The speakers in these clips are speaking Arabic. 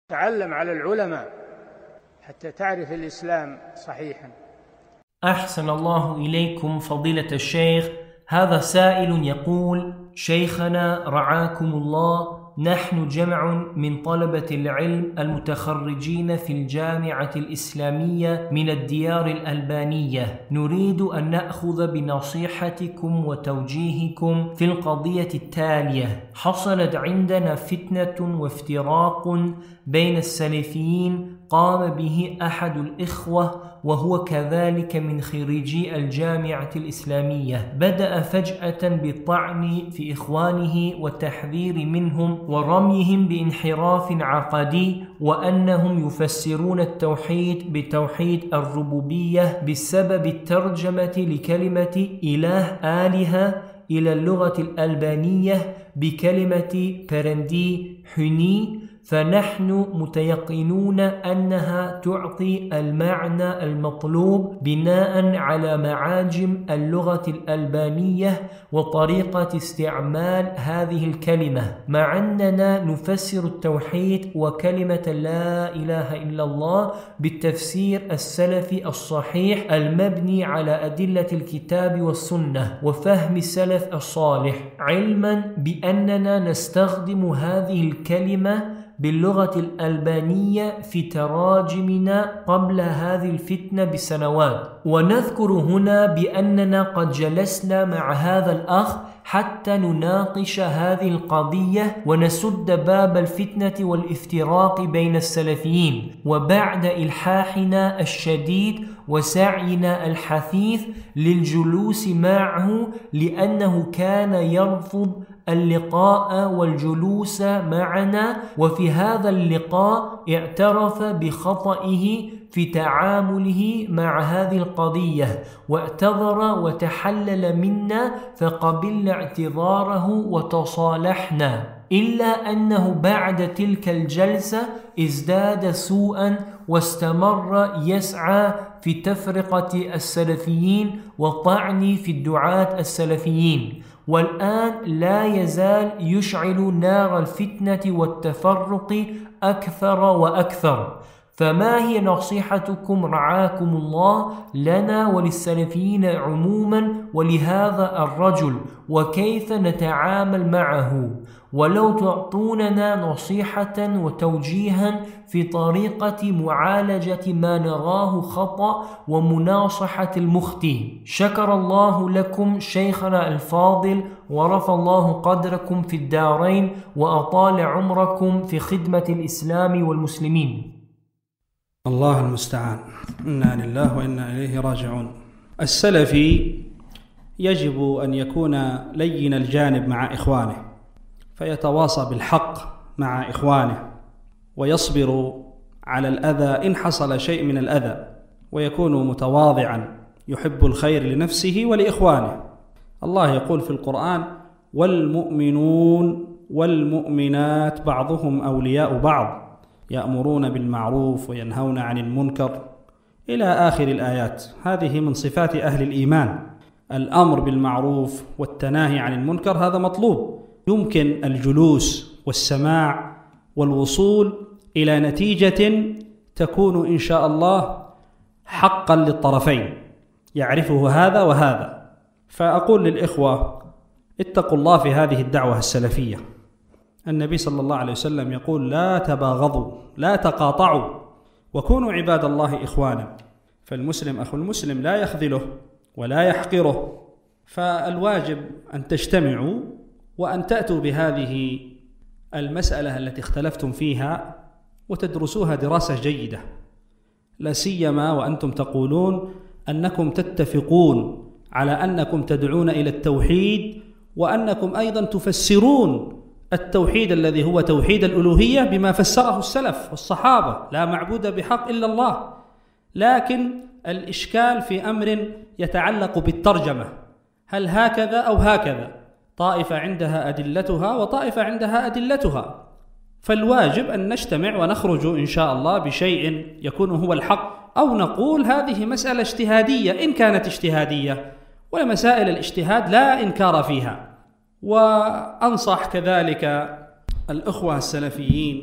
تعلم على العلماء حتى تعرف الإسلام صحيحا. أحسن الله إليكم فضيلة الشيخ. هذا سائل يقول: شيخنا رعاكم الله، نحن جمع من طلبة العلم المتخرجين في الجامعة الإسلامية من الديار الألبانية، نريد أن نأخذ بنصيحتكم وتوجيهكم في القضية التالية: حصلت عندنا فتنة وافتراق بين السلفيين قام به أحد الإخوة وهو كذلك من خريجي الجامعة الإسلامية، بدأ فجأة بالطعن في إخوانه والتحذير منهم ورميهم بانحراف عقدي، وأنهم يفسرون التوحيد بتوحيد الربوبية بسبب الترجمة لكلمة إله آلهة إلى اللغة الألبانية بكلمة برندي حني، فنحن متيقنون أنها تعطي المعنى المطلوب بناء على معاجم اللغة الألبانية وطريقة استعمال هذه الكلمة، مع أننا نفسر التوحيد وكلمة لا إله إلا الله بالتفسير السلفي الصحيح المبني على أدلة الكتاب والسنة وفهم السلف الصالح، علما بأننا نستخدم هذه الكلمة باللغة الألبانية في تراجمنا قبل هذه الفتنة بسنوات. ونذكر هنا بأننا قد جلسنا مع هذا الأخ حتى نناقش هذه القضية ونسد باب الفتنة والافتراق بين السلفيين، وبعد إلحاحنا الشديد وسعينا الحثيث للجلوس معه لأنه كان يرفض اللقاء والجلوس معنا، وفي هذا اللقاء اعترف بخطئه في تعامله مع هذه القضية واعتذر وتحلل منا فقبلنا اعتذاره وتصالحنا، إلا أنه بعد تلك الجلسة ازداد سوءا واستمر يسعى في تفرقة السلفيين وطعن في الدعاة السلفيين، والآن لا يزال يشعل نار الفتنة والتفرق أكثر وأكثر. فما هي نصيحتكم رعاكم الله لنا وللسلفيين عموما ولهذا الرجل، وكيف نتعامل معه؟ ولو تعطوننا نصيحة وتوجيها في طريقة معالجة ما نراه خطأ ومناصحة المخطئ. شكر الله لكم شيخنا الفاضل ورفع الله قدركم في الدارين وأطال عمركم في خدمة الإسلام والمسلمين. الله المستعان. إنا لله وإنا إليه راجعون. السلفي يجب أن يكون لين الجانب مع إخوانه، فيتواصى بالحق مع إخوانه ويصبر على الأذى إن حصل شيء من الأذى، ويكون متواضعا يحب الخير لنفسه ولإخوانه. الله يقول في القرآن: والمؤمنون والمؤمنات بعضهم أولياء بعض يأمرون بالمعروف وينهون عن المنكر إلى آخر الآيات. هذه من صفات أهل الإيمان، الأمر بالمعروف والتناهي عن المنكر، هذا مطلوب. يمكن الجلوس والسماع والوصول إلى نتيجة تكون إن شاء الله حقا للطرفين، يعرفه هذا وهذا. فأقول للإخوة: اتقوا الله في هذه الدعوة السلفية. النبي صلى الله عليه وسلم يقول: لا تباغضوا، لا تقاطعوا، وكونوا عباد الله إخوانا. فالمسلم أخو المسلم لا يخذله ولا يحقره. فالواجب أن تجتمعوا وأن تأتوا بهذه المسألة التي اختلفتم فيها وتدرسوها دراسة جيدة، لا سيما وأنتم تقولون أنكم تتفقون على أنكم تدعون إلى التوحيد، وأنكم أيضا تفسرون التوحيد الذي هو توحيد الألوهية بما فسره السلف والصحابة: لا معبود بحق إلا الله. لكن الإشكال في أمر يتعلق بالترجمة، هل هكذا أو هكذا؟ طائفة عندها أدلتها وطائفة عندها أدلتها. فالواجب أن نجتمع ونخرج إن شاء الله بشيء يكون هو الحق، أو نقول هذه مسألة اجتهادية إن كانت اجتهادية، ومسائل الاجتهاد لا إنكار فيها. وأنصح كذلك الأخوة السلفيين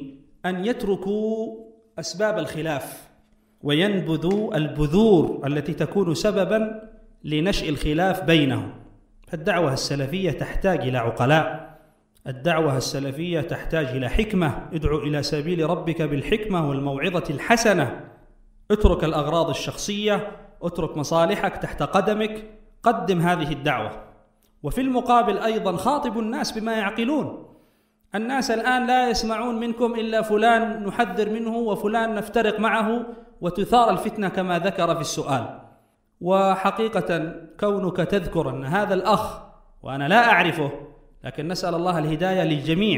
أن يتركوا أسباب الخلاف وينبذوا البذور التي تكون سببا لنشأ الخلاف بينهم. فالدعوة السلفية تحتاج إلى عقلاء، الدعوة السلفية تحتاج إلى حكمة. ادعو إلى سبيل ربك بالحكمة والموعظة الحسنة. اترك الأغراض الشخصية، اترك مصالحك تحت قدمك، قدم هذه الدعوة. وفي المقابل أيضا خاطب الناس بما يعقلون. الناس الآن لا يسمعون منكم إلا فلان نحذر منه وفلان نفترق معه، وتثار الفتنة كما ذكر في السؤال. وحقيقة كونك تذكر أن هذا الأخ وأنا لا أعرفه، لكن نسأل الله الهداية للجميع،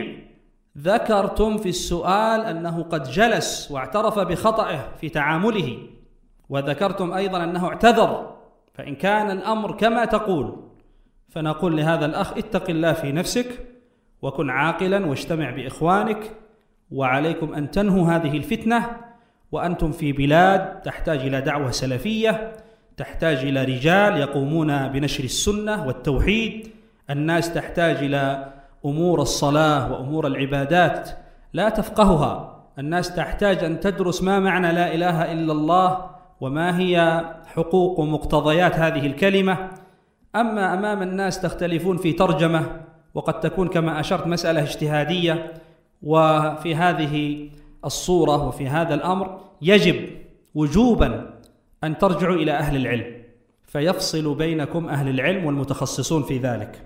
ذكرتم في السؤال أنه قد جلس واعترف بخطئه في تعامله، وذكرتم أيضا أنه اعتذر. فإن كان الأمر كما تقول فنقول لهذا الأخ اتق الله في نفسك وكن عاقلا واجتمع بإخوانك، وعليكم أن تنهوا هذه الفتنة. وأنتم في بلاد تحتاج إلى دعوة سلفية، تحتاج إلى رجال يقومون بنشر السنة والتوحيد. الناس تحتاج إلى أمور الصلاة وأمور العبادات لا تفقهها. الناس تحتاج أن تدرس ما معنى لا إله إلا الله وما هي حقوق ومقتضيات هذه الكلمة. أما أمام الناس تختلفون في ترجمة، وقد تكون كما أشرت مسألة اجتهادية. وفي هذه الصورة وفي هذا الأمر يجب وجوبا أن ترجعوا إلى أهل العلم فيفصل بينكم أهل العلم والمتخصصون في ذلك،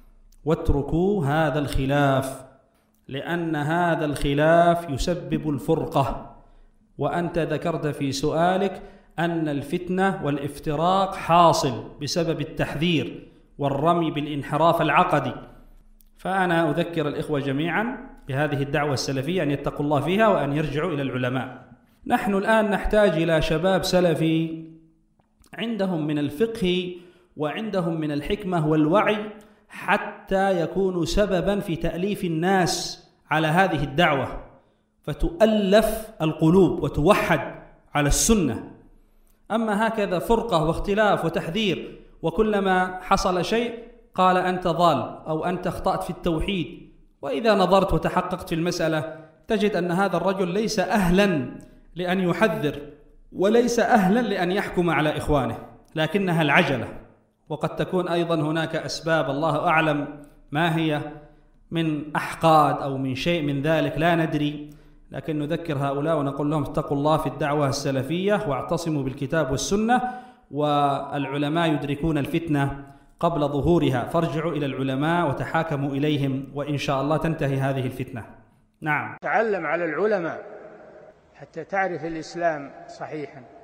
واتركوا هذا الخلاف، لأن هذا الخلاف يسبب الفرقة. وأنت ذكرت في سؤالك أن الفتنة والافتراق حاصل بسبب التحذير والرمي بالانحراف العقدي. فأنا أذكر الإخوة جميعا بهذه الدعوة السلفية أن يتقوا الله فيها وأن يرجعوا إلى العلماء. نحن الآن نحتاج إلى شباب سلفي عندهم من الفقه وعندهم من الحكمة والوعي حتى يكونوا سببا في تأليف الناس على هذه الدعوة، فتؤلف القلوب وتوحد على السنة. أما هكذا فرقة واختلاف وتحذير، وكلما حصل شيء قال أنت ضال أو أنت أخطأت في التوحيد. وإذا نظرت وتحققت في المسألة تجد أن هذا الرجل ليس أهلا لأن يحذر وليس أهلا لأن يحكم على إخوانه، لكنها العجلة. وقد تكون أيضا هناك أسباب الله أعلم ما هي من أحقاد أو من شيء من ذلك لا ندري، لكن نذكر هؤلاء ونقول لهم اتقوا الله في الدعوة السلفية واعتصموا بالكتاب والسنة. والعلماء يدركون الفتنة قبل ظهورها، فارجعوا إلى العلماء وتحاكموا إليهم، وإن شاء الله تنتهي هذه الفتنة. نعم، تعلم على العلماء حتى تعرف الإسلام صحيحا.